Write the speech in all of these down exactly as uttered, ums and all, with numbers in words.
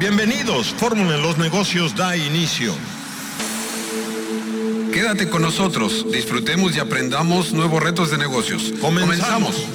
Bienvenidos, Fórmula en los Negocios da inicio. Quédate con nosotros, disfrutemos y aprendamos nuevos retos de negocios. Comenzamos. Comenzamos.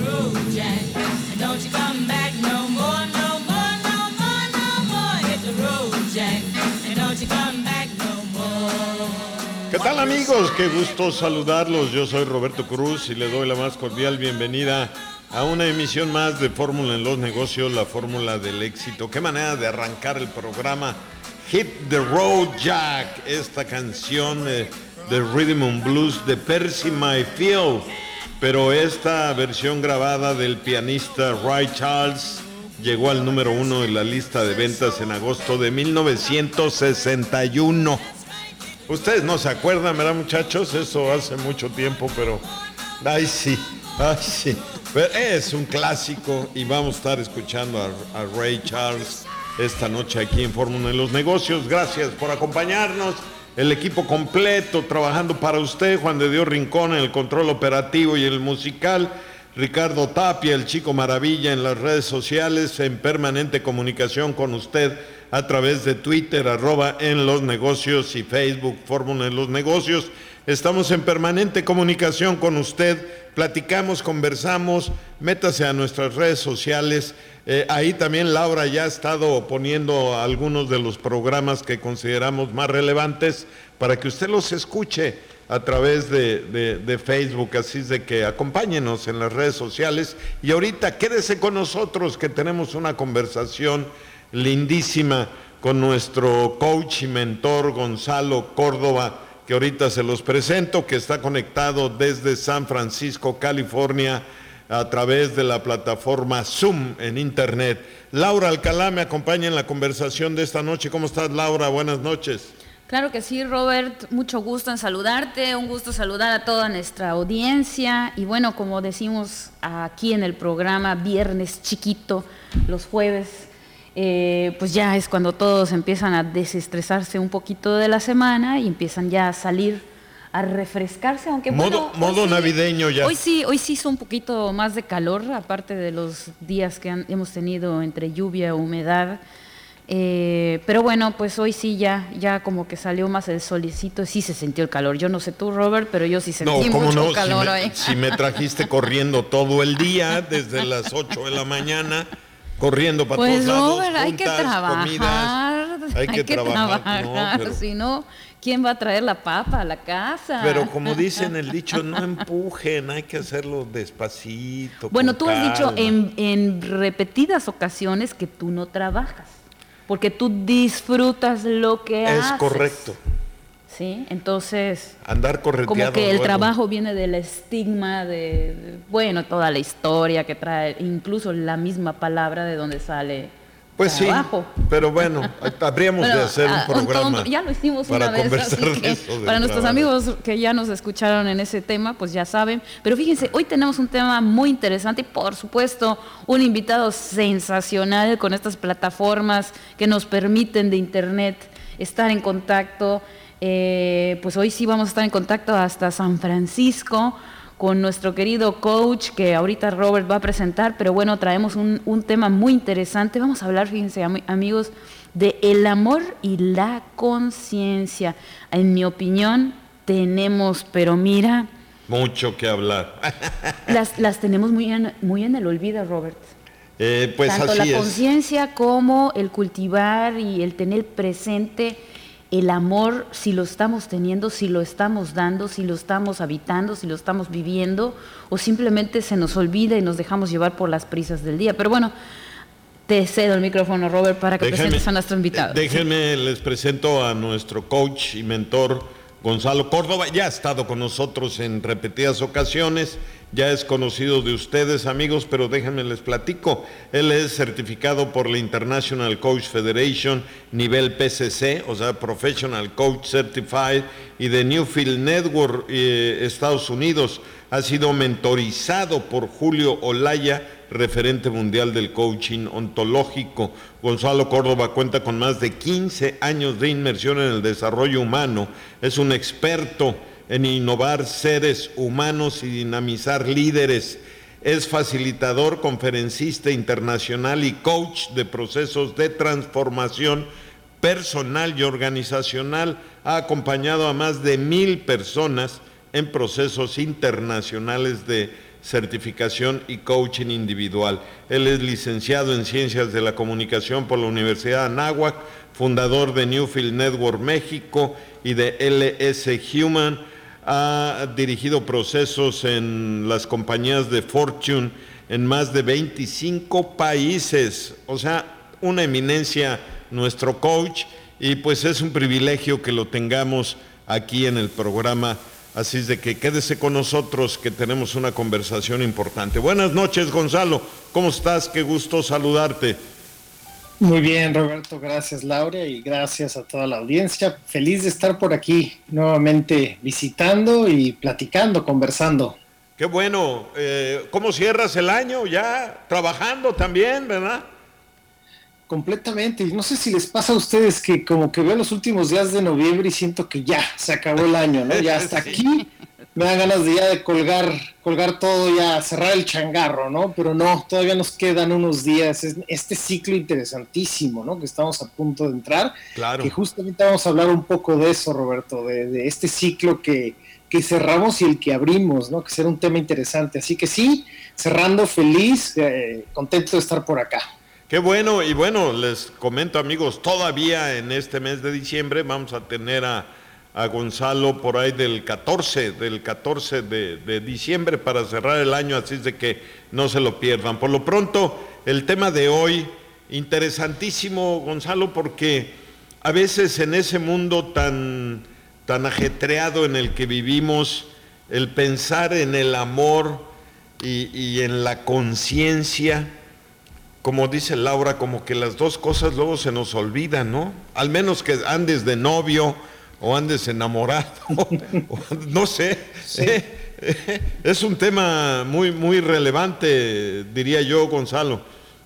¿Qué tal, amigos? Qué gusto saludarlos. Yo soy Roberto Cruz y le doy la más cordial bienvenida a una emisión más de Fórmula en los Negocios, la fórmula del éxito. Qué manera de arrancar el programa. Hit the Road Jack, esta canción eh, de Rhythm and Blues de Percy Mayfield, pero esta versión grabada del pianista Ray Charles llegó al número uno en la lista de ventas en agosto de mil novecientos sesenta y uno. Ustedes no se acuerdan, ¿verdad, muchachos? Eso hace mucho tiempo, pero ay sí, ay sí. Pero es un clásico y vamos a estar escuchando a, a Ray Charles esta noche aquí en Fórmula en los Negocios. Gracias por acompañarnos. El equipo completo trabajando para usted. Juan de Dios Rincón en el control operativo y el musical. Ricardo Tapia, el Chico Maravilla en las redes sociales, en permanente comunicación con usted a través de Twitter, arroba en los negocios y Facebook, Fórmula en los Negocios. Estamos en permanente comunicación con usted, platicamos, conversamos, métase a nuestras redes sociales. Eh, ahí también Laura ya ha estado poniendo algunos de los programas que consideramos más relevantes para que usted los escuche a través de, de, de Facebook, así es de que acompáñenos en las redes sociales. Y ahorita quédese con nosotros que tenemos una conversación lindísima con nuestro coach y mentor Gonzalo Córdoba, que ahorita se los presento, que está conectado desde San Francisco, California, a través de la plataforma Zoom en internet. Laura Alcalá me acompaña en la conversación de esta noche. ¿Cómo estás, Laura? Buenas noches. Claro que sí, Robert, mucho gusto en saludarte, un gusto saludar a toda nuestra audiencia y bueno, como decimos aquí en el programa, viernes chiquito, los jueves, eh, pues ya es cuando todos empiezan a desestresarse un poquito de la semana y empiezan ya a salir a refrescarse, aunque modo, bueno, modo sí, navideño ya. Hoy sí, hoy sí hizo un poquito más de calor, aparte de los días que han, hemos tenido entre lluvia, humedad. Eh, pero bueno, pues hoy sí ya, ya como que salió más el solecito, sí se sintió el calor. Yo no sé tú, Robert, pero yo sí sentí no, mucho no? calor si me, hoy. Si me trajiste corriendo todo el día, desde las ocho de la mañana, corriendo para pues todos Robert, lados, hay juntas, que trabajar, comidas, hay que, hay que trabajar, trabajar, no, pero, si no, ¿quién va a traer la papa a la casa? Pero como dicen el dicho, no empujen, hay que hacerlo despacito. Bueno, tú calma. has dicho en, en repetidas ocasiones que tú no trabajas, porque tú disfrutas lo que es haces. Es correcto. Sí, entonces andar correteado como que el luego. trabajo viene del estigma de, de, bueno, toda la historia que trae, incluso la misma palabra de donde sale pues trabajo. Sí, pero bueno, habríamos bueno, de hacer un programa. Un ya lo hicimos para una vez, así que para nuestros trabajo. Amigos que ya nos escucharon en ese tema, pues ya saben. Pero fíjense, hoy tenemos un tema muy interesante y por supuesto un invitado sensacional con estas plataformas que nos permiten de internet estar en contacto. Eh, pues hoy sí vamos a estar en contacto hasta San Francisco con nuestro querido coach que ahorita Robert va a presentar, pero bueno, traemos un, un tema muy interesante. Vamos a hablar, fíjense am- amigos, de el amor y la conciencia. En mi opinión tenemos, pero mira, mucho que hablar. las, las tenemos muy en, muy en el olvido, Robert. Eh, pues Tanto así la es. conciencia como el cultivar y el tener presente el amor, si lo estamos teniendo, si lo estamos dando, si lo estamos habitando, si lo estamos viviendo, o simplemente se nos olvida y nos dejamos llevar por las prisas del día. Pero bueno, te cedo el micrófono, Robert, para que déjenme, presentes a nuestro invitado. Déjenme, les presento a nuestro coach y mentor, Gonzalo Córdoba. Ya ha estado con nosotros en repetidas ocasiones, ya es conocido de ustedes, amigos, pero déjenme les platico. Él es certificado por la International Coach Federation, nivel P C C, o sea, Professional Coach Certified, y de Newfield Network, eh, Estados Unidos. Ha sido mentorizado por Julio Olaya, referente mundial del coaching ontológico. Gonzalo Córdoba cuenta con más de quince años de inmersión en el desarrollo humano. Es un experto en innovar seres humanos y dinamizar líderes. Es facilitador, conferencista internacional y coach de procesos de transformación personal y organizacional. Ha acompañado a más de mil personas en procesos internacionales de certificación y coaching individual. Él es licenciado en Ciencias de la Comunicación por la Universidad de Anáhuac, fundador de Newfield Network México y de L S Human. Ha dirigido procesos en las compañías de Fortune en más de veinticinco países. O sea, una eminencia nuestro coach, y pues es un privilegio que lo tengamos aquí en el programa. Así es de que quédese con nosotros, que tenemos una conversación importante. Buenas noches, Gonzalo. ¿Cómo estás? Qué gusto saludarte. Muy bien, Roberto, gracias Laura y gracias a toda la audiencia. Feliz de estar por aquí nuevamente visitando y platicando, conversando. Qué bueno. Eh, ¿Cómo cierras el año? Ya trabajando también, ¿verdad? Completamente. Y no sé si les pasa a ustedes que como que veo los últimos días de noviembre y siento que ya se acabó el año, ¿no? Ya hasta sí. Aquí me dan ganas de ya de colgar, colgar todo, ya cerrar el changarro, ¿no? Pero no, todavía nos quedan unos días. Es este ciclo interesantísimo, ¿no? Que estamos a punto de entrar. Claro. Que justamente vamos a hablar un poco de eso, Roberto, de, de este ciclo que, que cerramos y el que abrimos, ¿no? Que será un tema interesante. Así que sí, cerrando feliz, eh, contento de estar por acá. Qué bueno, y bueno, les comento, amigos, todavía en este mes de diciembre vamos a tener a, a Gonzalo por ahí del catorce, del catorce de, de diciembre para cerrar el año, así es de que no se lo pierdan. Por lo pronto, el tema de hoy, interesantísimo, Gonzalo, porque a veces en ese mundo tan, tan ajetreado en el que vivimos, el pensar en el amor y, y en la conciencia, como dice Laura, como que las dos cosas luego se nos olvidan, ¿no? Al menos que andes de novio o andes enamorado, o, no sé. Sí. Eh, eh, es un tema muy, muy relevante, diría yo, Gonzalo.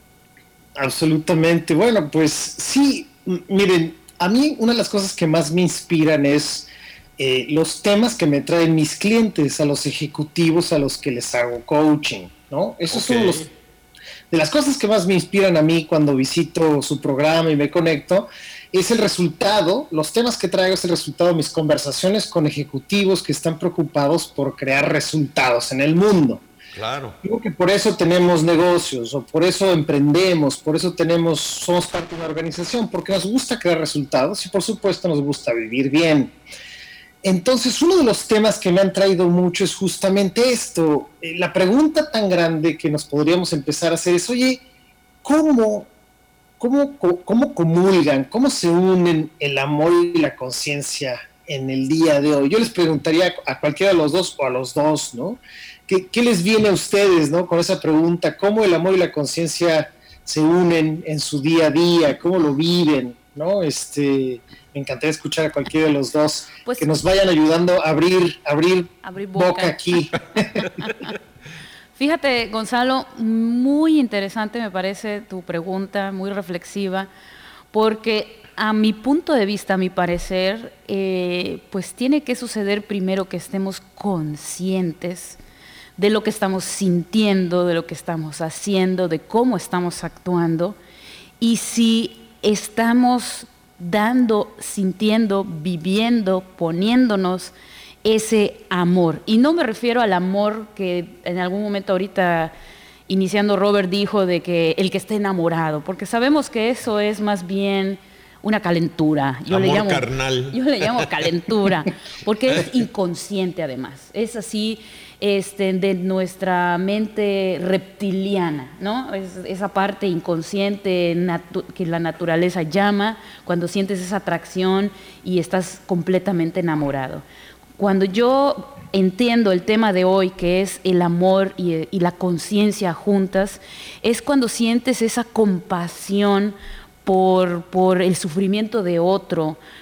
Absolutamente. Bueno, pues sí, miren, a mí una de las cosas que más me inspiran es eh, los temas que me traen mis clientes, a los ejecutivos a los que les hago coaching, ¿no? Esos okay. son los... De las cosas que más me inspiran a mí cuando visito su programa y me conecto, es el resultado, los temas que traigo es el resultado de mis conversaciones con ejecutivos que están preocupados por crear resultados en el mundo. Claro. Digo que por eso tenemos negocios, o por eso emprendemos, por eso tenemos, somos parte de una organización, porque nos gusta crear resultados y por supuesto nos gusta vivir bien. Entonces, uno de los temas que me han traído mucho es justamente esto. La pregunta tan grande que nos podríamos empezar a hacer es, oye, ¿cómo, cómo, cómo comulgan, cómo se unen el amor y la conciencia en el día de hoy? Yo les preguntaría a cualquiera de los dos o a los dos, ¿no? ¿Qué, qué les viene a ustedes, ¿no? Con esa pregunta, ¿cómo el amor y la conciencia se unen en su día a día? ¿Cómo lo viven? ¿No? Este... Me encantaría escuchar a cualquiera de los dos, pues, que nos vayan ayudando a abrir, abrir, abrir boca. boca aquí. Fíjate, Gonzalo, muy interesante me parece tu pregunta, muy reflexiva, porque a mi punto de vista, a mi parecer, eh, pues tiene que suceder primero que estemos conscientes de lo que estamos sintiendo, de lo que estamos haciendo, de cómo estamos actuando, y si estamos dando, sintiendo, viviendo, poniéndonos ese amor. Y no me refiero al amor que en algún momento ahorita, iniciando, Robert dijo de que el que esté enamorado, porque sabemos que eso es más bien una calentura. Yo amor le llamo, carnal. Yo le llamo calentura, porque es inconsciente además. Es así este, de nuestra mente reptiliana, ¿no? Es esa parte inconsciente natu- que la naturaleza llama, cuando sientes esa atracción y estás completamente enamorado. Cuando yo entiendo el tema de hoy, que es el amor y, y la conciencia juntas, es cuando sientes esa compasión por, por el sufrimiento de otro,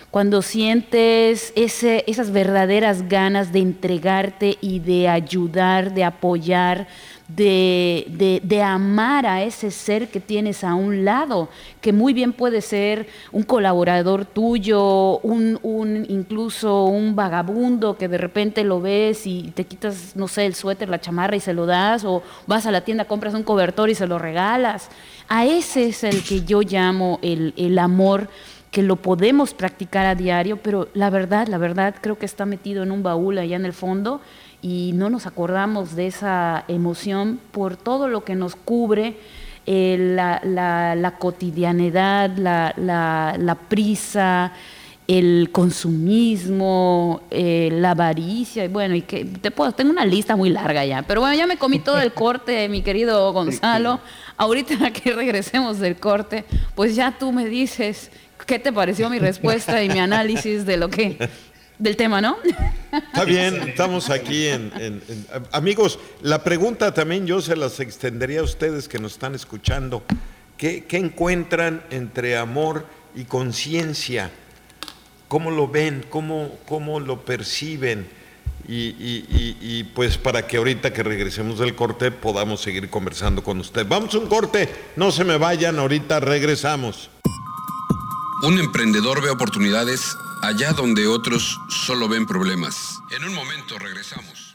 cuando sientes ese, esas verdaderas ganas de entregarte y de ayudar, de apoyar, de, de, de amar a ese ser que tienes a un lado, que muy bien puede ser un colaborador tuyo, un, un incluso un vagabundo que de repente lo ves y te quitas, no sé, el suéter, la chamarra y se lo das, o vas a la tienda, compras un cobertor y se lo regalas. A ese es el que yo llamo el, el amor, que lo podemos practicar a diario, pero la verdad, la verdad creo que está metido en un baúl allá en el fondo y no nos acordamos de esa emoción por todo lo que nos cubre, eh, la, la, la cotidianidad, la, la, la prisa, el consumismo, eh, la avaricia, y bueno, y que te puedo, tengo una lista muy larga ya, pero bueno, ya me comí todo el corte, mi querido Gonzalo. Ahorita que regresemos del corte, pues ya tú me dices qué te pareció mi respuesta y mi análisis de lo que del tema, ¿no? Está bien, estamos aquí en, en, en... Amigos, la pregunta también yo se las extendería a ustedes que nos están escuchando. ¿Qué, qué encuentran entre amor y conciencia? ¿Cómo lo ven? ¿Cómo, cómo lo perciben? Y, y, y, y pues para que ahorita que regresemos del corte podamos seguir conversando con usted. Vamos a un corte, no se me vayan, ahorita regresamos. Un emprendedor ve oportunidades allá donde otros solo ven problemas. En un momento regresamos.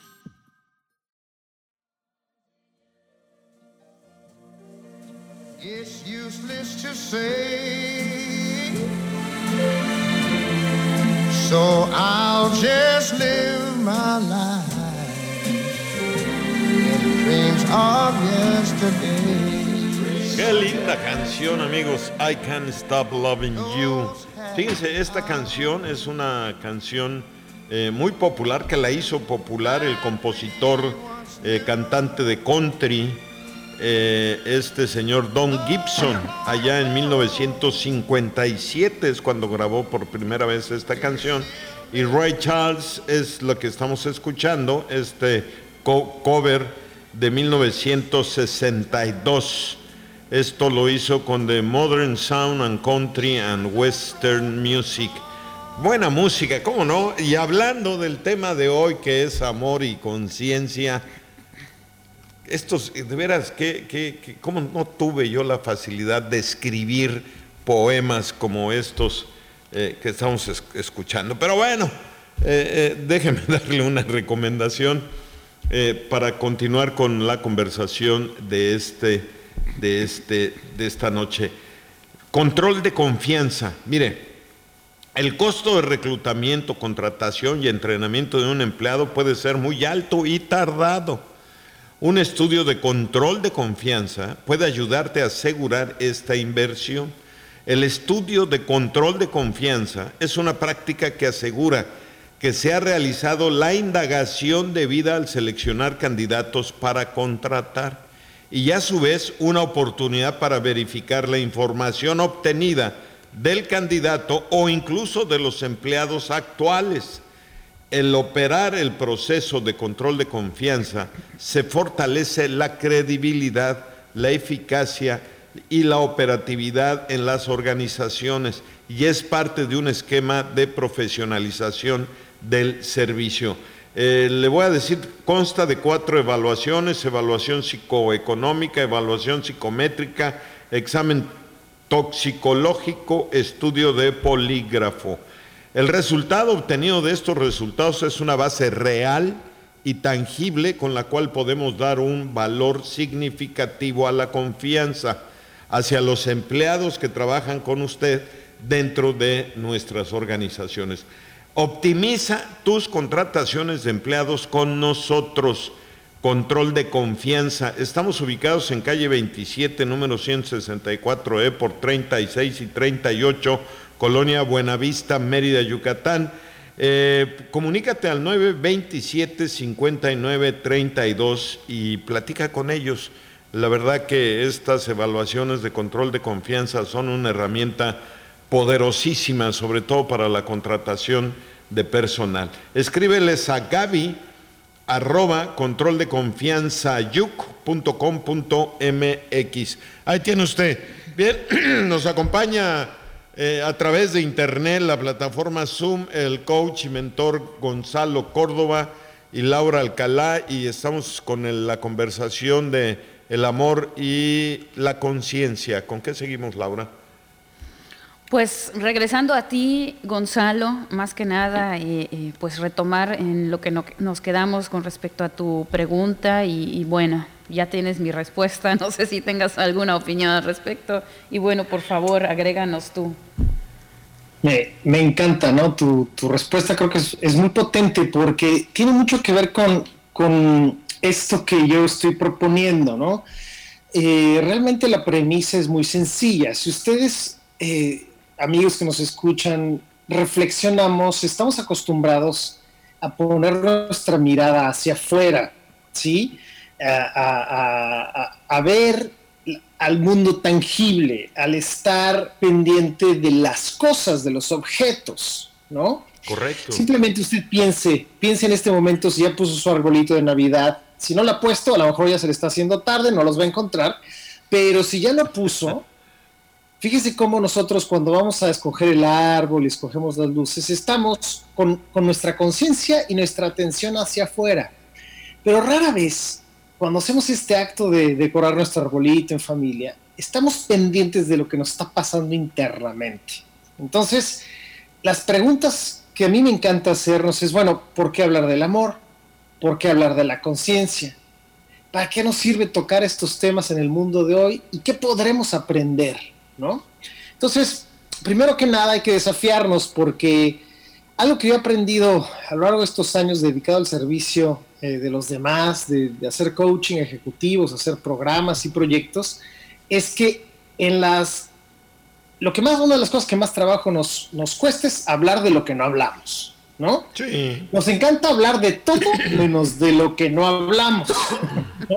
It's useless to say, so I'll just live my life in dreams of yesterday. Qué linda canción, amigos. I Can't Stop Loving You. Fíjense, esta canción es una canción eh, muy popular, que la hizo popular el compositor, eh, cantante de country, eh, este señor Don Gibson. Allá en mil novecientos cincuenta y siete es cuando grabó por primera vez esta canción. Y Ray Charles es lo que estamos escuchando, este co- cover de mil novecientos sesenta y dos. Esto lo hizo con The Modern Sound and Country and Western Music. Buena música, ¿cómo no? Y hablando del tema de hoy, que es amor y conciencia, estos, de veras, que, que, que, ¿cómo no tuve yo la facilidad de escribir poemas como estos eh, que estamos es, escuchando? Pero bueno, eh, eh, déjenme darle una recomendación eh, para continuar con la conversación de este... De, este, de esta noche. Control de confianza. Mire, el costo de reclutamiento, contratación y entrenamiento de un empleado puede ser muy alto y tardado. Un estudio de control de confianza puede ayudarte a asegurar esta inversión. El estudio de control de confianza es una práctica que asegura que se ha realizado la indagación debida al seleccionar candidatos para contratar, y a su vez una oportunidad para verificar la información obtenida del candidato o incluso de los empleados actuales. El operar el proceso de control de confianza se fortalece la credibilidad, la eficacia y la operatividad en las organizaciones y es parte de un esquema de profesionalización del servicio. Eh, le voy a decir, consta de cuatro evaluaciones: evaluación psicoeconómica, evaluación psicométrica, examen toxicológico, estudio de polígrafo. El resultado obtenido de estos resultados es una base real y tangible con la cual podemos dar un valor significativo a la confianza hacia los empleados que trabajan con usted dentro de nuestras organizaciones. Optimiza tus contrataciones de empleados con nosotros. Control de confianza. Estamos ubicados en calle veintisiete, número ciento sesenta y cuatro E por treinta y seis y treinta y ocho, Colonia Buenavista, Mérida, Yucatán. Eh, comunícate al nueve veintisiete, cincuenta y nueve, treinta y dos y platica con ellos. La verdad que estas evaluaciones de control de confianza son una herramienta poderosísima, sobre todo para la contratación de personal. Escríbeles a Gaby arroba control de confianza yuc punto com punto m x. Ahí tiene usted. Bien, nos acompaña eh, a través de internet, la plataforma Zoom, el coach y mentor Gonzalo Córdoba y Laura Alcalá, y estamos con el, la conversación de el amor y la conciencia. ¿Con qué seguimos, Laura? Pues regresando a ti, Gonzalo, más que nada, eh, eh, pues retomar en lo que no, nos quedamos con respecto a tu pregunta y, y bueno, ya tienes mi respuesta, no sé si tengas alguna opinión al respecto y bueno, por favor, agréganos tú. Me, me encanta, ¿no? Tu, tu respuesta creo que es, es muy potente porque tiene mucho que ver con, con esto que yo estoy proponiendo, ¿no? Eh, realmente la premisa es muy sencilla. Si ustedes... Eh, amigos que nos escuchan, reflexionamos, estamos acostumbrados a poner nuestra mirada hacia afuera, ¿sí? A, a, a, a ver al mundo tangible, al estar pendiente de las cosas, de los objetos, ¿no? Correcto. Simplemente usted piense, piense en este momento si ya puso su arbolito de Navidad. Si no lo ha puesto, a lo mejor ya se le está haciendo tarde, no los va a encontrar, pero si ya lo puso... Fíjese cómo nosotros cuando vamos a escoger el árbol y escogemos las luces, estamos con, con nuestra conciencia y nuestra atención hacia afuera. Pero rara vez, cuando hacemos este acto de decorar nuestro arbolito en familia, estamos pendientes de lo que nos está pasando internamente. Entonces, las preguntas que a mí me encanta hacernos es, bueno, ¿por qué hablar del amor? ¿Por qué hablar de la conciencia? ¿Para qué nos sirve tocar estos temas en el mundo de hoy? ¿Y qué podremos aprender? ¿No? Entonces, primero que nada hay que desafiarnos porque algo que yo he aprendido a lo largo de estos años dedicado al servicio eh, de los demás, de, de hacer coaching ejecutivos, hacer programas y proyectos, es que en las, lo que más, una de las cosas que más trabajo nos, nos cuesta es hablar de lo que no hablamos, ¿no? Sí. Nos encanta hablar de todo menos de lo que no hablamos, ¿no?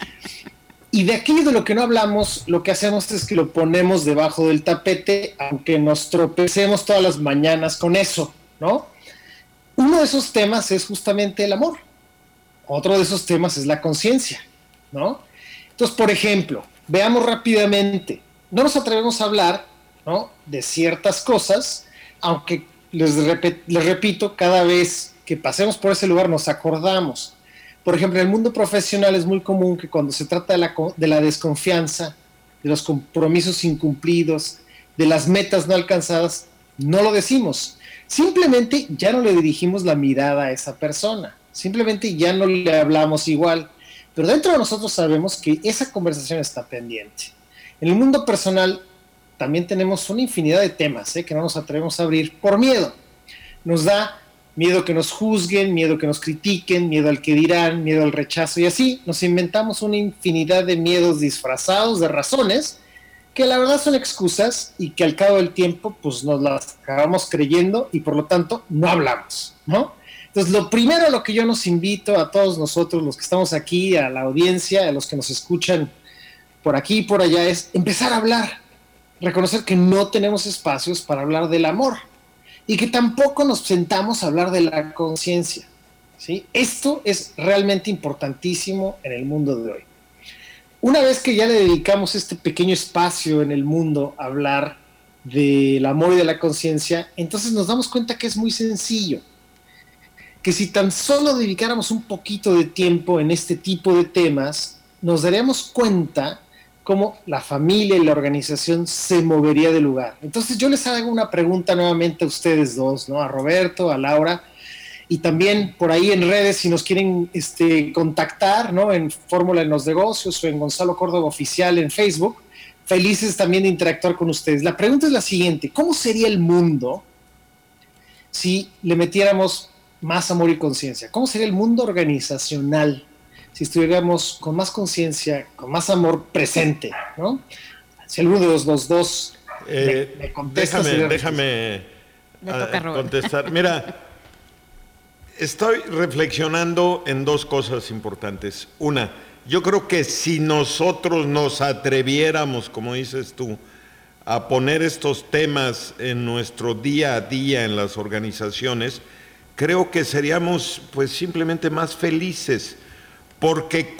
Y de aquí de lo que no hablamos, lo que hacemos es que lo ponemos debajo del tapete, aunque nos tropecemos todas las mañanas con eso, ¿no? Uno de esos temas es justamente el amor. Otro de esos temas es la conciencia, ¿no? Entonces, por ejemplo, veamos rápidamente. No nos atrevemos a hablar, ¿no?, de ciertas cosas, aunque les, rep- les repito, cada vez que pasemos por ese lugar nos acordamos. Por ejemplo, en el mundo profesional es muy común que cuando se trata de la, de la desconfianza, de los compromisos incumplidos, de las metas no alcanzadas, no lo decimos. Simplemente ya no le dirigimos la mirada a esa persona. Simplemente ya no le hablamos igual. Pero dentro de nosotros sabemos que esa conversación está pendiente. En el mundo personal también tenemos una infinidad de temas ¿eh? que no nos atrevemos a abrir por miedo. Nos da miedo que nos juzguen, miedo que nos critiquen, miedo al que dirán, miedo al rechazo y así nos inventamos una infinidad de miedos disfrazados de razones que la verdad son excusas y que al cabo del tiempo pues nos las acabamos creyendo y por lo tanto no hablamos, ¿no? Entonces lo primero a lo que yo nos invito a todos nosotros, los que estamos aquí, a la audiencia, a los que nos escuchan por aquí y por allá, es empezar a hablar, reconocer que no tenemos espacios para hablar del amor. Y que tampoco nos sentamos a hablar de la conciencia, ¿sí? Esto es realmente importantísimo en el mundo de hoy. Una vez que ya le dedicamos este pequeño espacio en el mundo a hablar del amor y de la conciencia, entonces nos damos cuenta que es muy sencillo. Que si tan solo dedicáramos un poquito de tiempo en este tipo de temas, nos daríamos cuenta cómo la familia y la organización se movería de lugar. Entonces yo les hago una pregunta nuevamente a ustedes dos, ¿no? A Roberto, a Laura, y también por ahí en redes, si nos quieren este, contactar, ¿no? En Fórmula en los Negocios o en Gonzalo Córdoba Oficial en Facebook, felices también de interactuar con ustedes. La pregunta es la siguiente: ¿cómo sería el mundo si le metiéramos más amor y conciencia? ¿Cómo sería el mundo organizacional si estuviéramos con más conciencia, con más amor presente, ¿no? Si alguno de los, los dos eh, me, me contesta... Déjame, déjame a, contestar. Mira, estoy reflexionando en dos cosas importantes. Una, yo creo que si nosotros nos atreviéramos, como dices tú, a poner estos temas en nuestro día a día en las organizaciones, creo que seríamos pues simplemente más felices, porque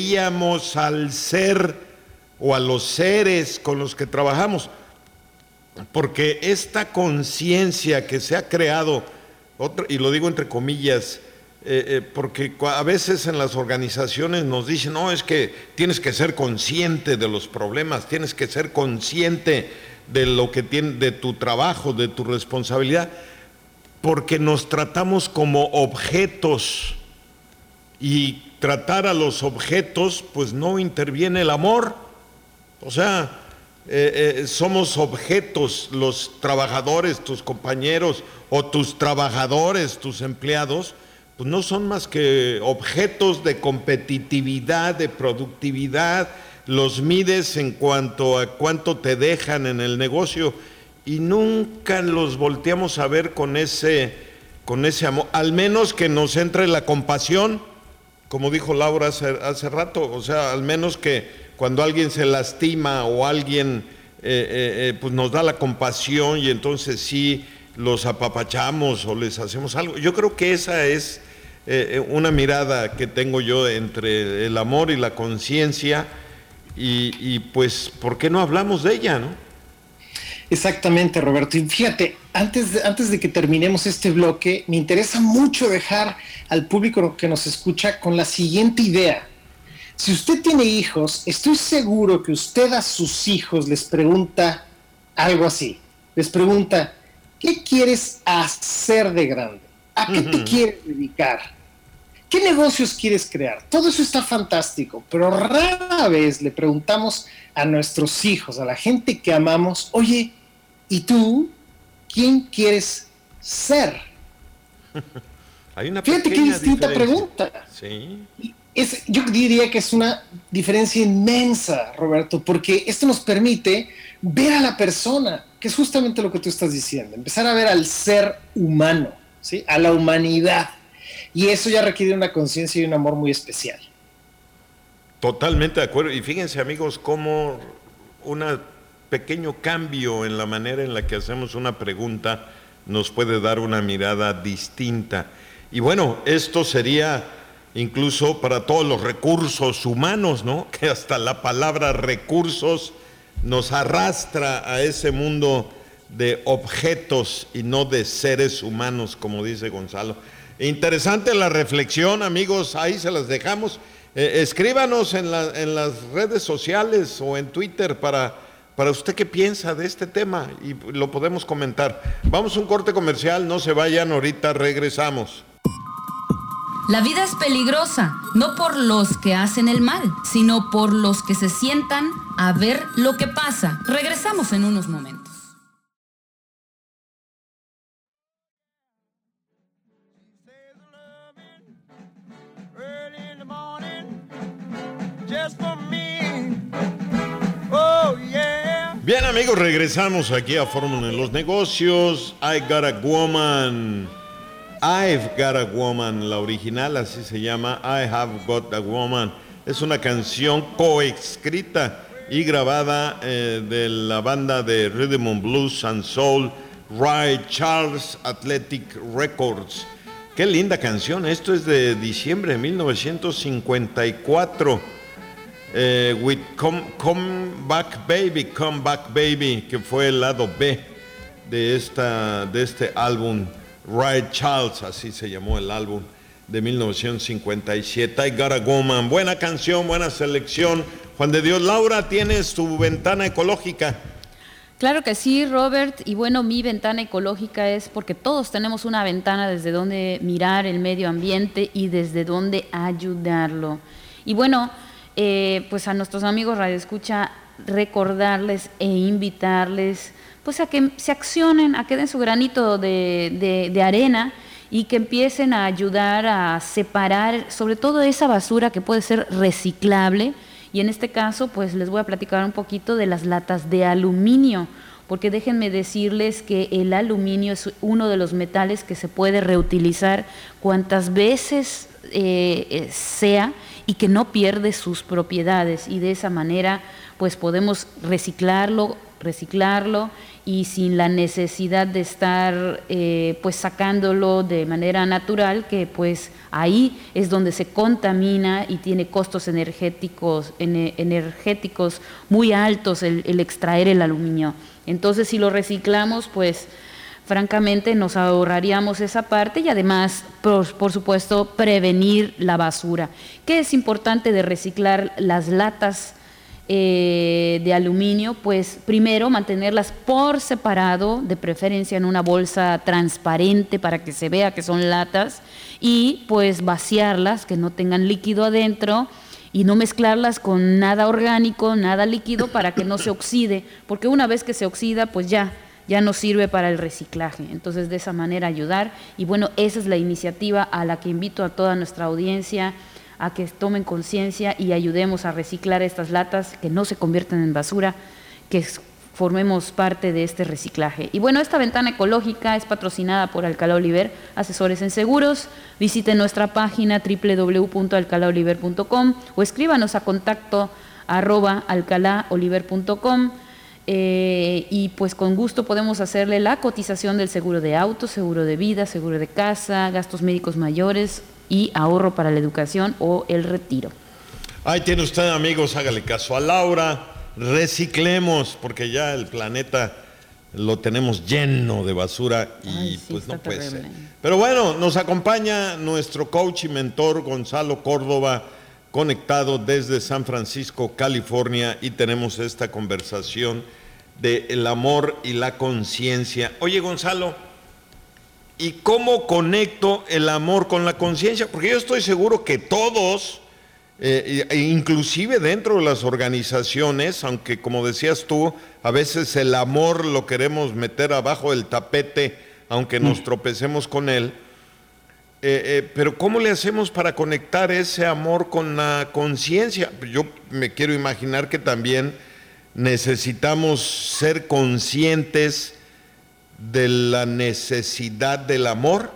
conoceríamos al ser o a los seres con los que trabajamos. porque esta conciencia que se ha creado, otro, y lo digo entre comillas, eh, eh, porque a veces en las organizaciones nos dicen, no, es que tienes que ser consciente de los problemas, tienes que ser consciente de lo que tiene, de tu trabajo, de tu responsabilidad, porque nos tratamos como objetos, y tratar a los objetos, pues no interviene el amor. O sea, eh, eh, somos objetos, los trabajadores, tus compañeros, o tus trabajadores, tus empleados, pues no son más que objetos de competitividad, de productividad. Los mides en cuanto a cuánto te dejan en el negocio, y nunca los volteamos a ver con ese, con ese amor, al menos que nos entre la compasión, como dijo Laura hace, hace rato. O sea, al menos que cuando alguien se lastima o alguien eh, eh, eh, pues nos da la compasión, y entonces sí los apapachamos o les hacemos algo. Yo creo que esa es eh, una mirada que tengo yo entre el amor y la conciencia, y, y pues, ¿por qué no hablamos de ella, no? Exactamente, Roberto. Y fíjate, antes de, antes de que terminemos este bloque, me interesa mucho dejar al público que nos escucha con la siguiente idea. Si usted tiene hijos, estoy seguro que usted a sus hijos les pregunta algo así. Les pregunta, ¿qué quieres hacer de grande? ¿A qué te quieres dedicar? ¿Qué negocios quieres crear? Todo eso está fantástico, pero rara vez le preguntamos a nuestros hijos, a la gente que amamos, oye, ¿y tú quién quieres ser? Hay una Fíjate qué distinta diferencia. Pregunta. Sí. Es, yo diría que es una diferencia inmensa, Roberto, porque esto nos permite ver a la persona, que es justamente lo que tú estás diciendo, empezar a ver al ser humano, ¿sí? A la humanidad. Y eso ya requiere una conciencia y un amor muy especial. Totalmente de acuerdo. Y fíjense, amigos, cómo un pequeño cambio en la manera en la que hacemos una pregunta nos puede dar una mirada distinta. Y bueno, esto sería incluso para todos los recursos humanos, ¿no? Que hasta la palabra recursos nos arrastra a ese mundo de objetos y no de seres humanos, como dice Gonzalo. Interesante la reflexión, amigos, ahí se las dejamos. Eh, escríbanos en, la, en las redes sociales o en Twitter para, para usted qué piensa de este tema, y lo podemos comentar. Vamos a un corte comercial, no se vayan, ahorita regresamos. La vida es peligrosa, no por los que hacen el mal, sino por los que se sientan a ver lo que pasa. Regresamos en unos momentos. Bien, amigos, regresamos aquí a Fórmula en los Negocios. I Got a Woman. I've Got a Woman, la original así se llama, I Have Got a Woman. Es una canción coescrita y grabada eh, de la banda de Rhythm and Blues and Soul, Ray Charles Athletic Records. Qué linda canción, esto es de diciembre de mil novecientos cincuenta y cuatro. Eh, with come, come Back Baby, Come Back Baby, que fue el lado B de, esta, de este álbum. Ray Charles, así se llamó el álbum de mil novecientos cincuenta y siete. I Got a Woman, buena canción, buena selección. Juan de Dios, Laura, ¿tienes tu ventana ecológica? Claro que sí, Robert, y bueno, mi ventana ecológica es porque todos tenemos una ventana desde donde mirar el medio ambiente y desde donde ayudarlo. Y bueno, eh, pues a nuestros amigos radioescucha, recordarles e invitarles pues a que se accionen, a que den su granito de, de, de arena y que empiecen a ayudar a separar sobre todo esa basura que puede ser reciclable. Y en este caso, pues les voy a platicar un poquito de las latas de aluminio, porque déjenme decirles que el aluminio es uno de los metales que se puede reutilizar cuantas veces eh, sea y que no pierde sus propiedades, y de esa manera pues podemos reciclarlo, reciclarlo y sin la necesidad de estar eh, pues sacándolo de manera natural, que pues ahí es donde se contamina y tiene costos energéticos, energéticos muy altos el, el extraer el aluminio. Entonces, si lo reciclamos, pues francamente nos ahorraríamos esa parte y además, por, por supuesto, prevenir la basura. ¿Qué es importante de reciclar las latas eh, de aluminio? Pues primero mantenerlas por separado, de preferencia en una bolsa transparente para que se vea que son latas, y pues vaciarlas, que no tengan líquido adentro, y no mezclarlas con nada orgánico, nada líquido, para que no se oxide, porque una vez que se oxida, pues ya, ya no sirve para el reciclaje. Entonces, de esa manera ayudar, y bueno, esa es la iniciativa a la que invito a toda nuestra audiencia, a que tomen conciencia y ayudemos a reciclar estas latas, que no se conviertan en basura, que formemos parte de este reciclaje. Y bueno, esta ventana ecológica es patrocinada por Alcalá Oliver, asesores en seguros. Visiten nuestra página doble u doble u doble u punto alcalá oliver punto com o escríbanos a contacto arroba alcalá oliver punto com. Eh, y pues con gusto podemos hacerle la cotización del seguro de auto, seguro de vida, seguro de casa, gastos médicos mayores y ahorro para la educación o el retiro. Ahí tiene usted, amigos, hágale caso a Laura, reciclemos, porque ya el planeta lo tenemos lleno de basura y Ay, sí, pues no puede terrible. ser. Pero bueno, nos acompaña nuestro coach y mentor Gonzalo Córdoba, conectado desde San Francisco, California, y tenemos esta conversación de el amor y la conciencia. Oye, Gonzalo, ¿y cómo conecto el amor con la conciencia? Porque yo estoy seguro que todos, eh, inclusive dentro de las organizaciones, aunque como decías tú, a veces el amor lo queremos meter abajo del tapete, aunque nos tropecemos con él, Eh, eh, pero ¿cómo le hacemos para conectar ese amor con la conciencia? Yo me quiero imaginar que también necesitamos ser conscientes de la necesidad del amor.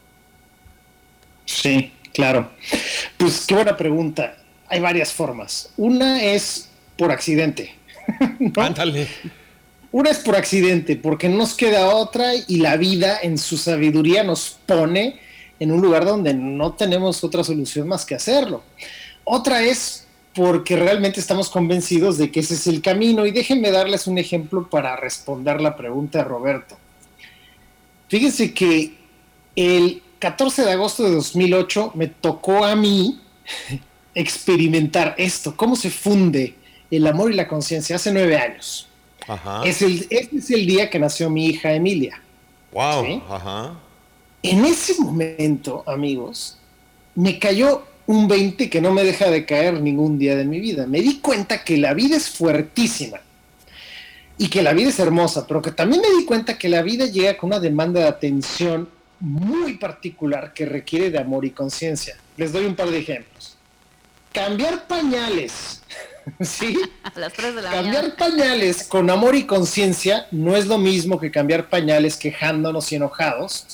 Sí, claro. Pues qué buena pregunta. Hay varias formas. Una es por accidente, ¿no? Ándale. Una es por accidente, porque no nos queda otra y la vida en su sabiduría nos pone en un lugar donde no tenemos otra solución más que hacerlo. Otra es porque realmente estamos convencidos de que ese es el camino. Y déjenme darles un ejemplo para responder la pregunta de Roberto. Fíjense que el catorce de agosto de dos mil ocho me tocó a mí experimentar esto, cómo se funde el amor y la conciencia, hace nueve años. Ajá. Es el, este es el día que nació mi hija Emilia. Wow. ¿Sí? Ajá. En ese momento, amigos, me cayó un veinte que no me deja de caer ningún día de mi vida. Me di cuenta que la vida es fuertísima y que la vida es hermosa, pero que también me di cuenta que la vida llega con una demanda de atención muy particular que requiere de amor y conciencia. Les doy un par de ejemplos. Cambiar pañales, ¿sí? A las tres de la Cambiar mañana. pañales con amor y conciencia no es lo mismo que cambiar pañales quejándonos y enojados.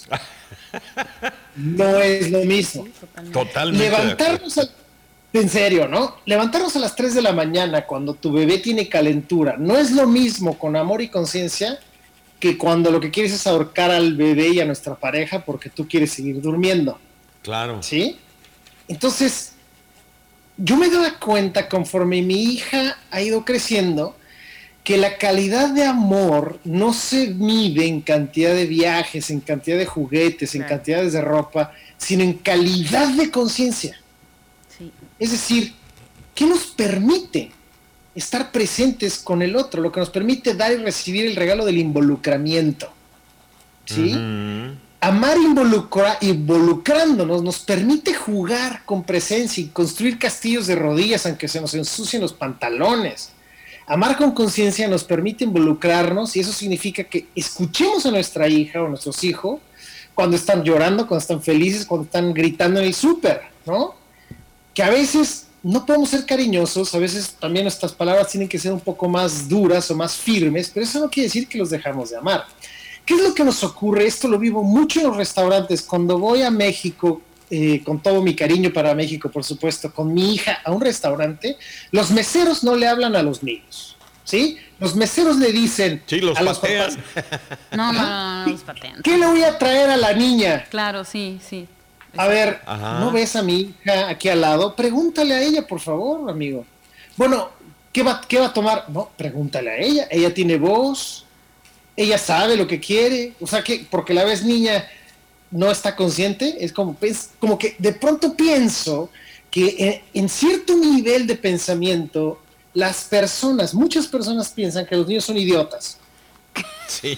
No es lo mismo. Totalmente. Levantarnos a, en serio, ¿no? Levantarnos a las tres de la mañana cuando tu bebé tiene calentura no es lo mismo con amor y conciencia que cuando lo que quieres es ahorcar al bebé y a nuestra pareja porque tú quieres seguir durmiendo. Claro. ¿Sí? Entonces, yo me doy cuenta conforme mi hija ha ido creciendo que la calidad de amor no se mide en cantidad de viajes, en cantidad de juguetes, en Claro. cantidades de ropa, sino en calidad de conciencia. Sí. Es decir, ¿qué nos permite estar presentes con el otro? Lo que nos permite dar y recibir el regalo del involucramiento. ¿Sí? Uh-huh. Amar involucra, involucrándonos nos permite jugar con presencia y construir castillos de rodillas aunque se nos ensucien los pantalones. Amar con conciencia nos permite involucrarnos y eso significa que escuchemos a nuestra hija o a nuestros hijos cuando están llorando, cuando están felices, cuando están gritando en el súper, ¿no? Que a veces no podemos ser cariñosos, a veces también nuestras palabras tienen que ser un poco más duras o más firmes, pero eso no quiere decir que los dejamos de amar. ¿Qué es lo que nos ocurre? Esto lo vivo mucho en los restaurantes. Cuando voy a México eh, con todo mi cariño para México, por supuesto, con mi hija a un restaurante, los meseros no le hablan a los niños, ¿sí? Los meseros le dicen sí, los a los patean. papás, No, no, no, no, los patean. ¿qué le voy a traer a la niña? Claro, sí, sí. A ver, Ajá. ¿no ves a mi hija aquí al lado? Pregúntale a ella, por favor, amigo. Bueno, ¿qué va, qué va a tomar? No, pregúntale a ella. Ella tiene voz, ella sabe lo que quiere. O sea, que porque la ves niña no está consciente, es como, es como que de pronto pienso que en, en cierto nivel de pensamiento, las personas, muchas personas piensan que los niños son idiotas. Sí.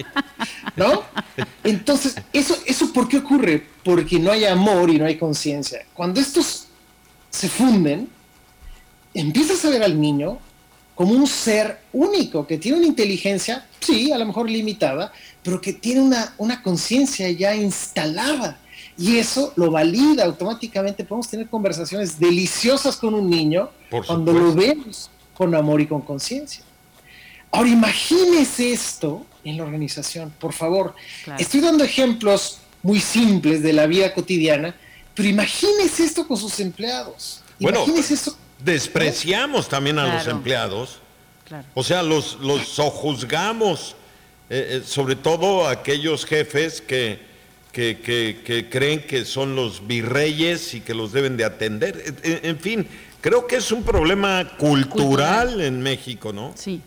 ¿No? Entonces, ¿eso, ¿eso por qué ocurre? Porque no hay amor y no hay conciencia. Cuando estos se funden, empiezas a ver al niño como un ser único, que tiene una inteligencia, sí, a lo mejor limitada, pero que tiene una, una conciencia ya instalada. Y eso lo valida automáticamente. Podemos tener conversaciones deliciosas con un niño cuando lo vemos con amor y con conciencia. Ahora, imagínese esto en la organización, por favor. Claro. Estoy dando ejemplos muy simples de la vida cotidiana, pero imagínese esto con sus empleados. Bueno, imagínese esto. Despreciamos también a claro. los empleados. Claro. O sea, los, los sojuzgamos, eh, eh, sobre todo aquellos jefes que, que, que, que creen que son los virreyes y que los deben de atender. En, en fin, creo que es un problema cultural, cultural. en México, ¿no? Sí.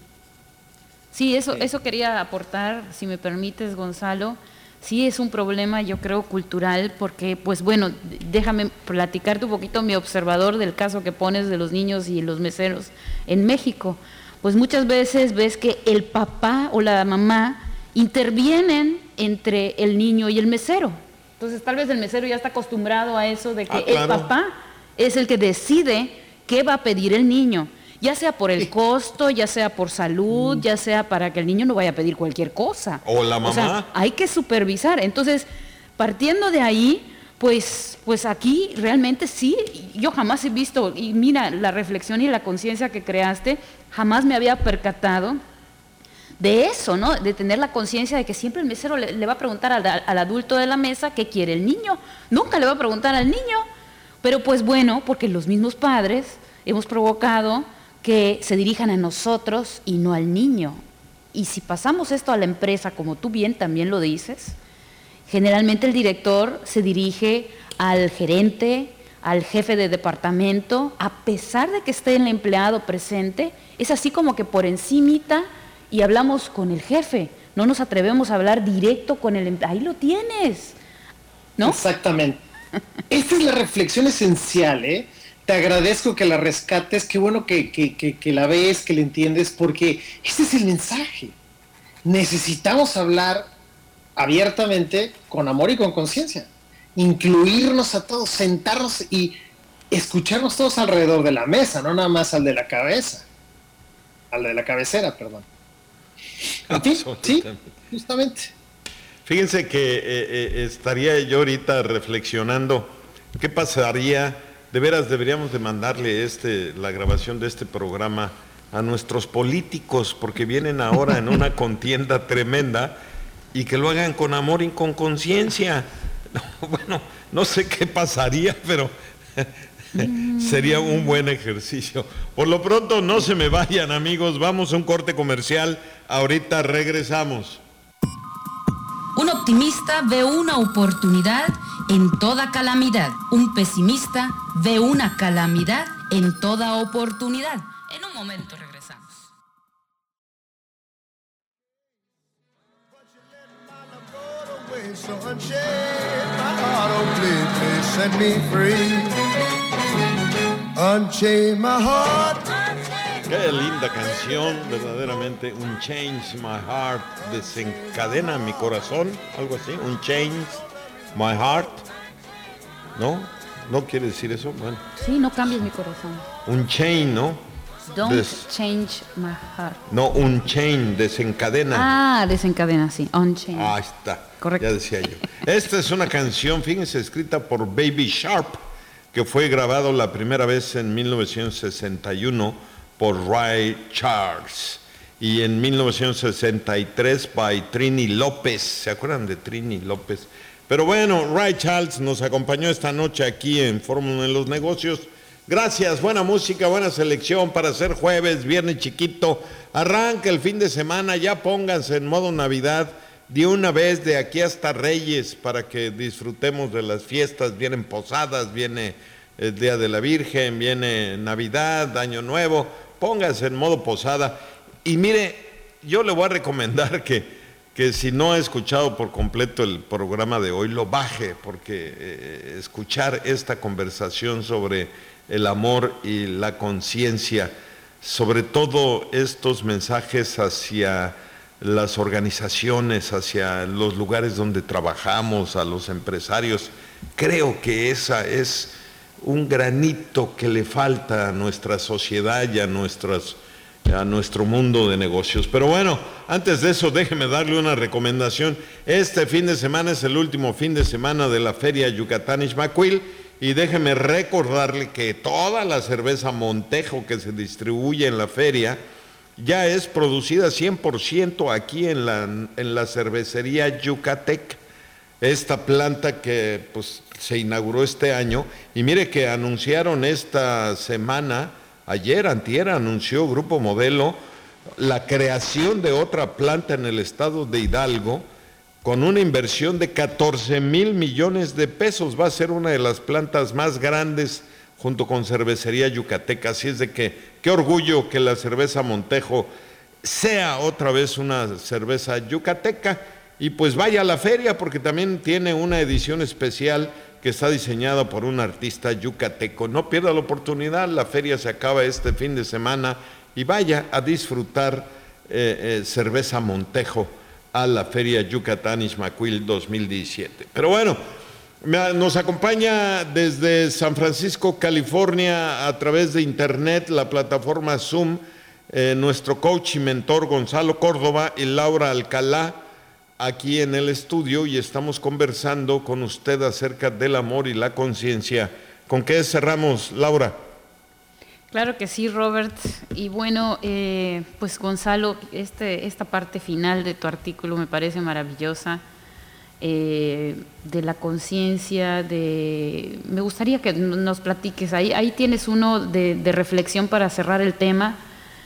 Sí, eso, eso quería aportar, si me permites, Gonzalo. Sí es un problema, yo creo, cultural, porque, pues bueno, déjame platicarte un poquito mi observador del caso que pones de los niños y los meseros en México. Pues muchas veces ves que el papá o la mamá intervienen entre el niño y el mesero. Entonces, tal vez el mesero ya está acostumbrado a eso de que ah, claro. el papá es el que decide qué va a pedir el niño. Ya sea por el costo, ya sea por salud, ya sea para que el niño no vaya a pedir cualquier cosa. O la mamá. O sea, hay que supervisar. Entonces, partiendo de ahí, pues, pues aquí realmente sí, yo jamás he visto, y mira, la reflexión y la conciencia que creaste, jamás me había percatado de eso, ¿no? De tener la conciencia de que siempre el mesero le, le va a preguntar al, al adulto de la mesa qué quiere el niño. Nunca le va a preguntar al niño. Pero pues bueno, porque los mismos padres hemos provocado que se dirijan a nosotros y no al niño. Y si pasamos esto a la empresa, como tú bien también lo dices, generalmente el director se dirige al gerente, al jefe de departamento, a pesar de que esté el empleado presente, es así como que por encimita y hablamos con el jefe, no nos atrevemos a hablar directo con el empleado. Ahí lo tienes, ¿no? Exactamente. Esta es la reflexión esencial, ¿eh? Te agradezco que la rescates, qué bueno que, que, que, que la ves, que la entiendes, porque este es el mensaje. Necesitamos hablar abiertamente, con amor y con conciencia. Incluirnos a todos, sentarnos y escucharnos todos alrededor de la mesa, no nada más al de la cabeza, al de la cabecera, perdón. ¿A ti? Sí, justamente. Fíjense que eh, eh, estaría yo ahorita reflexionando, ¿qué pasaría? De veras deberíamos de mandarle este, la grabación de este programa a nuestros políticos, porque vienen ahora en una contienda tremenda, y que lo hagan con amor y con conciencia. No, bueno, no sé qué pasaría, pero sería un buen ejercicio. Por lo pronto, no se me vayan, amigos, vamos a un corte comercial, ahorita regresamos. Un optimista ve una oportunidad en toda calamidad. Un pesimista ve una calamidad en toda oportunidad. En un momento regresamos. Qué linda canción, verdaderamente. Un Change My Heart, desencadena mi corazón, algo así. Un Change My Heart, ¿no? ¿No quiere decir eso? Bueno. Sí, no cambies mi corazón. Un chain, ¿no? Don't Des... change my heart. No, un chain, desencadena. Ah, desencadena, sí, on chain. Ah, está. Correcto. Ya decía yo. Esta es una canción, fíjense, escrita por Baby Sharp, que fue grabado la primera vez en mil novecientos sesenta y uno por Ray Charles. Y en mil novecientos sesenta y tres by Trini López. ¿Se acuerdan de Trini López? Pero bueno, Ray Charles nos acompañó esta noche aquí en Fórmula en los Negocios. Gracias, buena música, buena selección para hacer jueves, viernes chiquito. Arranca el fin de semana, ya pónganse en modo Navidad de una vez de aquí hasta Reyes para que disfrutemos de las fiestas. Vienen posadas, viene el Día de la Virgen, viene Navidad, Año Nuevo. Pónganse en modo posada. Y mire, yo le voy a recomendar que que si no ha escuchado por completo el programa de hoy, lo baje, porque eh, escuchar esta conversación sobre el amor y la conciencia, sobre todo estos mensajes hacia las organizaciones, hacia los lugares donde trabajamos, a los empresarios, creo que esa es un granito que le falta a nuestra sociedad y a nuestras a nuestro mundo de negocios. Pero bueno, antes de eso déjeme darle una recomendación. Este fin de semana es el último fin de semana de la Feria Yucatán Ixmaquil y déjeme recordarle que toda la cerveza Montejo que se distribuye en la feria ya es producida cien por ciento aquí en la, en la cervecería Yucatec, esta planta que pues se inauguró este año. Y mire que anunciaron esta semana, ayer, antier, anunció Grupo Modelo la creación de otra planta en el estado de Hidalgo con una inversión de catorce mil millones de pesos. Va a ser una de las plantas más grandes junto con Cervecería Yucateca. Así es de que, qué orgullo que la cerveza Montejo sea otra vez una cerveza yucateca. Y pues vaya a la feria porque también tiene una edición especial que está diseñada por un artista yucateco. No pierda la oportunidad, la feria se acaba este fin de semana y vaya a disfrutar eh, eh, cerveza Montejo a la Feria Yucatán Ixmaquil dos mil diecisiete. Pero bueno, nos acompaña desde San Francisco, California, a través de internet, la plataforma Zoom, eh, nuestro coach y mentor Gonzalo Córdoba y Laura Alcalá, aquí en el estudio, y estamos conversando con usted acerca del amor y la conciencia. ¿Con qué cerramos, Laura? Claro que sí, Robert. Y bueno, eh, pues Gonzalo, este, esta parte final de tu artículo me parece maravillosa, eh, de la conciencia, de... me gustaría que nos platiques, ahí, ahí tienes uno de, de reflexión para cerrar el tema,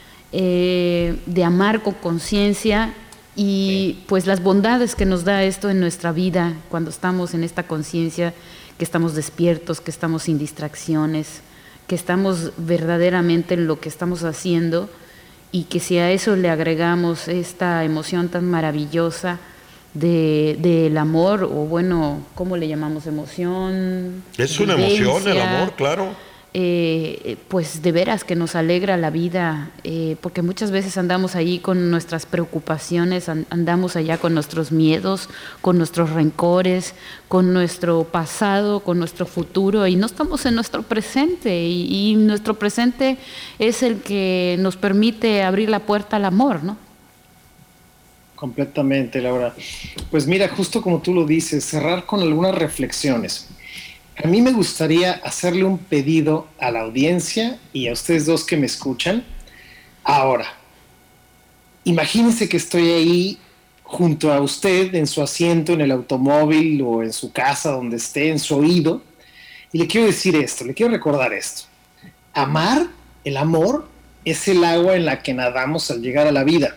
eh, de amar con conciencia. Y pues las bondades que nos da esto en nuestra vida cuando estamos en esta conciencia, que estamos despiertos, que estamos sin distracciones, que estamos verdaderamente en lo que estamos haciendo, y que si a eso le agregamos esta emoción tan maravillosa de, del amor, o bueno, ¿cómo le llamamos? Emoción. Es una emoción el amor, claro. Eh, pues de veras que nos alegra la vida, eh, porque muchas veces andamos ahí con nuestras preocupaciones, andamos allá con nuestros miedos, con nuestros rencores, con nuestro pasado, con nuestro futuro, y no estamos en nuestro presente, y, y nuestro presente es el que nos permite abrir la puerta al amor, ¿no? Completamente, Laura. Pues mira, justo como tú lo dices, cerrar con algunas reflexiones. A mí me gustaría hacerle un pedido a la audiencia y a ustedes dos que me escuchan. Ahora, imagínense que estoy ahí junto a usted en su asiento, en el automóvil o en su casa, donde esté, en su oído, y le quiero decir esto, le quiero recordar esto. Amar, el amor, es el agua en la que nadamos al llegar a la vida.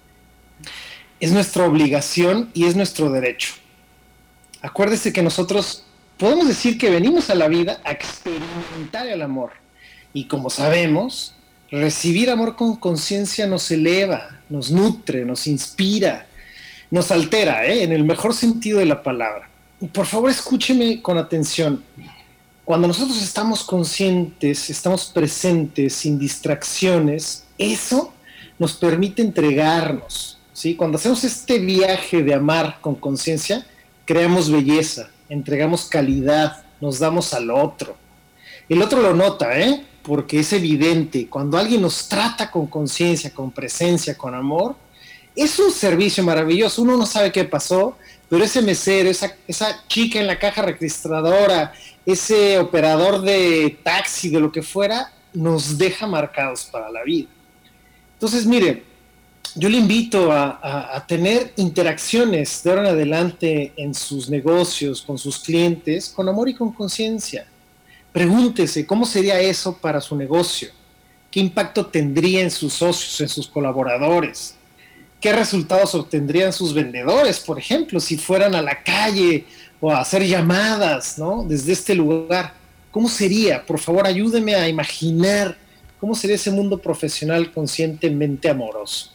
Es nuestra obligación y es nuestro derecho. Acuérdese que nosotros podemos decir que venimos a la vida a experimentar el amor. Y como sabemos, recibir amor con conciencia nos eleva, nos nutre, nos inspira, nos altera, ¿eh? En el mejor sentido de la palabra. Y por favor, escúcheme con atención. Cuando nosotros estamos conscientes, estamos presentes, sin distracciones, eso nos permite entregarnos, ¿sí? Cuando hacemos este viaje de amar con conciencia, creamos belleza, entregamos calidad, nos damos al otro. El otro lo nota, ¿eh? Porque es evidente, cuando alguien nos trata con conciencia, con presencia, con amor, es un servicio maravilloso. Uno no sabe qué pasó, pero ese mesero, esa, esa chica en la caja registradora, ese operador de taxi, de lo que fuera, nos deja marcados para la vida. Entonces, mire, yo le invito a, a, a tener interacciones de ahora en adelante en sus negocios, con sus clientes, con amor y con conciencia. Pregúntese cómo sería eso para su negocio, qué impacto tendría en sus socios, en sus colaboradores, qué resultados obtendrían sus vendedores, por ejemplo, si fueran a la calle o a hacer llamadas, ¿no? Desde este lugar. ¿Cómo sería? Por favor, ayúdeme a imaginar cómo sería ese mundo profesional conscientemente amoroso.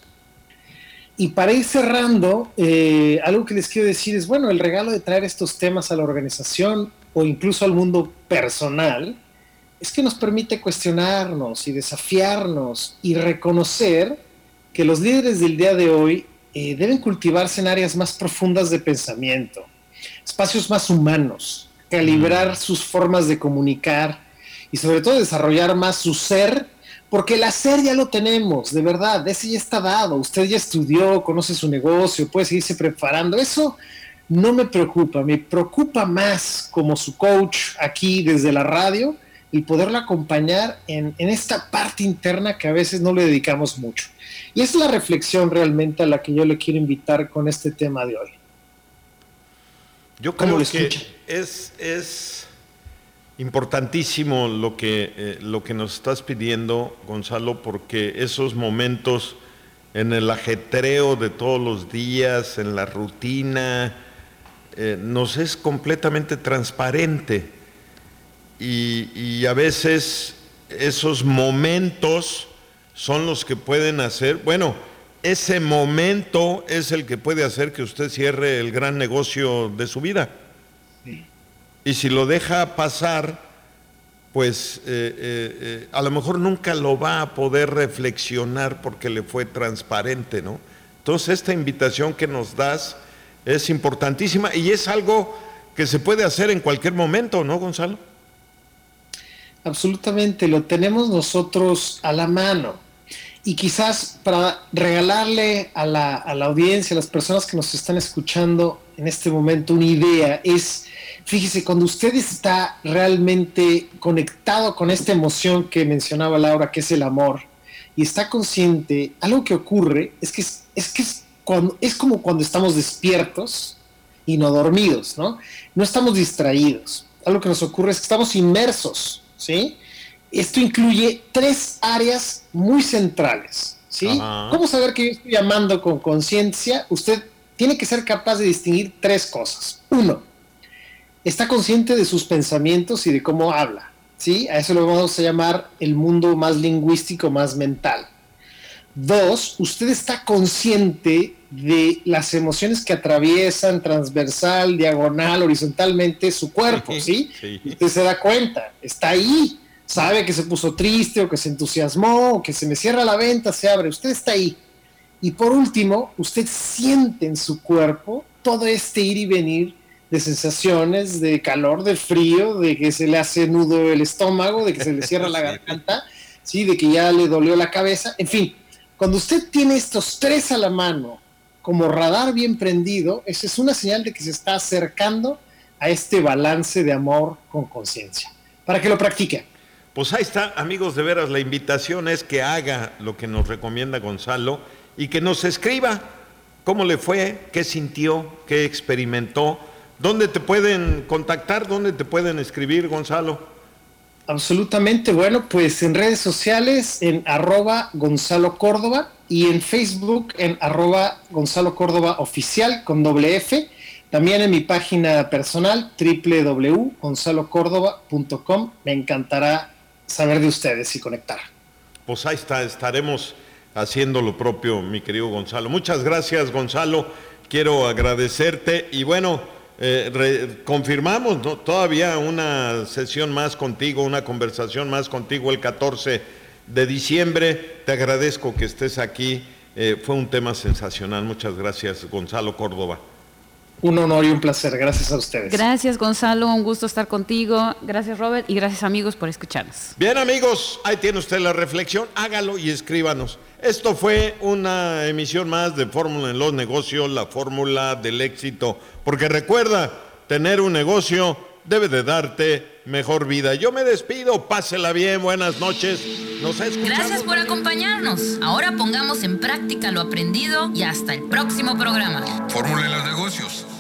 Y para ir cerrando, eh, algo que les quiero decir es, bueno, el regalo de traer estos temas a la organización o incluso al mundo personal es que nos permite cuestionarnos y desafiarnos y reconocer que los líderes del día de hoy eh, deben cultivarse en áreas más profundas de pensamiento, espacios más humanos, calibrar mm. sus formas de comunicar y sobre todo desarrollar más su ser, porque el hacer ya lo tenemos, de verdad, ese ya está dado, usted ya estudió, conoce su negocio, puede seguirse preparando, eso no me preocupa, me preocupa más como su coach aquí desde la radio, y poderlo acompañar en, en esta parte interna que a veces no le dedicamos mucho. Y es la reflexión realmente a la que yo le quiero invitar con este tema de hoy. Yo creo que es, es importantísimo lo que, eh, lo que nos estás pidiendo, Gonzalo, porque esos momentos en el ajetreo de todos los días, en la rutina, eh, nos es completamente transparente. Y, y a veces esos momentos son los que pueden hacer, bueno, ese momento es el que puede hacer que usted cierre el gran negocio de su vida. Sí. Y si lo deja pasar, pues eh, eh, eh, a lo mejor nunca lo va a poder reflexionar porque le fue transparente, ¿no? Entonces esta invitación que nos das es importantísima y es algo que se puede hacer en cualquier momento, ¿no, Gonzalo? Absolutamente, lo tenemos nosotros a la mano. Y quizás para regalarle a la, a la audiencia, a las personas que nos están escuchando en este momento, una idea es, fíjese, cuando usted está realmente conectado con esta emoción que mencionaba Laura, que es el amor, y está consciente, algo que ocurre es que es, es, que es, cuando, es como cuando estamos despiertos y no dormidos, ¿no? No estamos distraídos. Algo que nos ocurre es que estamos inmersos, ¿sí? Esto incluye tres áreas muy centrales, ¿sí? Ajá. ¿Cómo saber que yo estoy amando con conciencia? Usted tiene que ser capaz de distinguir tres cosas. Uno, está consciente de sus pensamientos y de cómo habla, ¿sí? A eso lo vamos a llamar el mundo más lingüístico, más mental. Dos, usted está consciente de las emociones que atraviesan transversal, diagonal, horizontalmente su cuerpo, ¿sí? Sí. Usted se da cuenta, está ahí. Sabe que se puso triste o que se entusiasmó o que se me cierra la venta, se abre, usted está ahí. Y por último, usted siente en su cuerpo todo este ir y venir de sensaciones, de calor, de frío, de que se le hace nudo el estómago, de que se le cierra la garganta, ¿sí? De que ya le dolió la cabeza. En fin, cuando usted tiene estos tres a la mano, como radar bien prendido, esa es una señal de que se está acercando a este balance de amor con conciencia. Para que lo practique. Pues ahí está, amigos, de veras, la invitación es que haga lo que nos recomienda Gonzalo y que nos escriba cómo le fue, qué sintió, qué experimentó, dónde te pueden contactar, dónde te pueden escribir, Gonzalo. Absolutamente, bueno, pues en redes sociales, en arroba Gonzalo Córdoba y en Facebook en arroba Gonzalo Córdoba Oficial con doble F. También en mi página personal, doble u doble u doble u punto gonzalo córdoba punto com. Me encantará saber de ustedes y conectar. Pues ahí está, estaremos haciendo lo propio, mi querido Gonzalo. Muchas gracias, Gonzalo. Quiero agradecerte y bueno, eh, re, confirmamos, ¿no? Todavía una sesión más contigo, una conversación más contigo el catorce de diciembre. Te agradezco que estés aquí. Eh, fue un tema sensacional. Muchas gracias, Gonzalo Córdoba. Un honor y un placer. Gracias a ustedes. Gracias, Gonzalo. Un gusto estar contigo. Gracias, Robert. Y gracias, amigos, por escucharnos. Bien, amigos. Ahí tiene usted la reflexión. Hágalo y escríbanos. Esto fue una emisión más de Fórmula en los Negocios, la fórmula del éxito. Porque recuerda, tener un negocio debe de darte mejor vida. Yo me despido, pásela bien, buenas noches. Nos escuchamos. Gracias por acompañarnos. Ahora pongamos en práctica lo aprendido y hasta el próximo programa. Fórmula en los negocios.